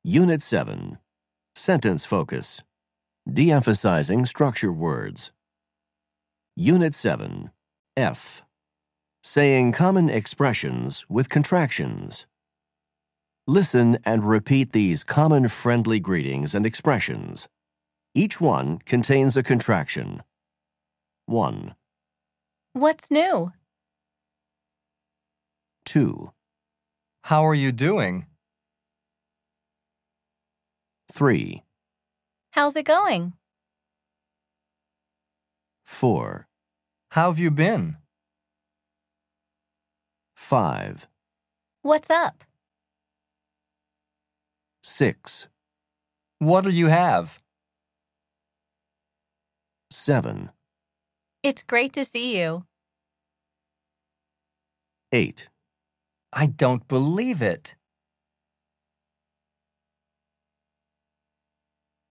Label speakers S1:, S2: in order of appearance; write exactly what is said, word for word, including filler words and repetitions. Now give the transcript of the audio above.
S1: Unit seven. Sentence focus. De-emphasizing structure words. Unit seven. F. Saying common expressions with contractions. Listen and repeat these common friendly greetings and expressions. Each one contains a contraction. one.
S2: What's new?
S1: two.
S3: How are you doing?
S1: three.
S2: How's it going?
S1: four.
S3: How have you been?
S1: five.
S2: What's up?
S1: six.
S3: What'll you have?
S1: seven.
S2: It's great to see you.
S1: eight.
S3: I don't believe it.